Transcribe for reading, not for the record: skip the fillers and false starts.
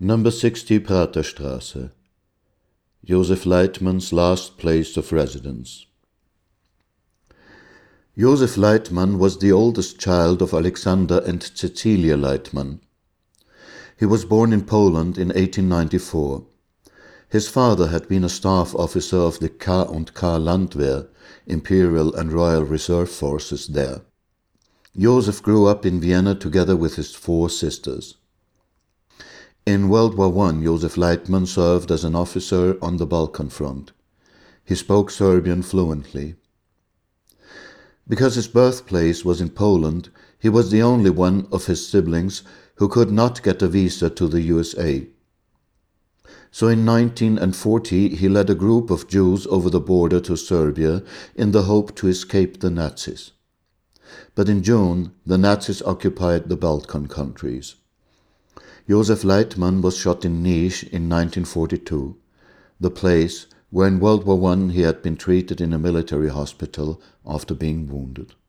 Number 60 Praterstraße. Josef Leitman's last place of residence. Josef Leitman was the oldest child of Alexander and Cecilia Leitman. He was born in Poland in 1894. His father had been a staff officer of the K&K Landwehr, Imperial and Royal Reserve Forces there. Josef grew up in Vienna together with his 4 sisters. In World War I, Josef Leitman served as an officer on the Balkan front. He spoke Serbian fluently. Because his birthplace was in Poland, he was the only one of his siblings who could not get a visa to the USA. So in 1940 he led a group of Jews over the border to Serbia in the hope to escape the Nazis. But in June, the Nazis occupied the Balkan countries. Josef Leitman was shot in Niš in 1942, the place where in World War I he had been treated in a military hospital after being wounded.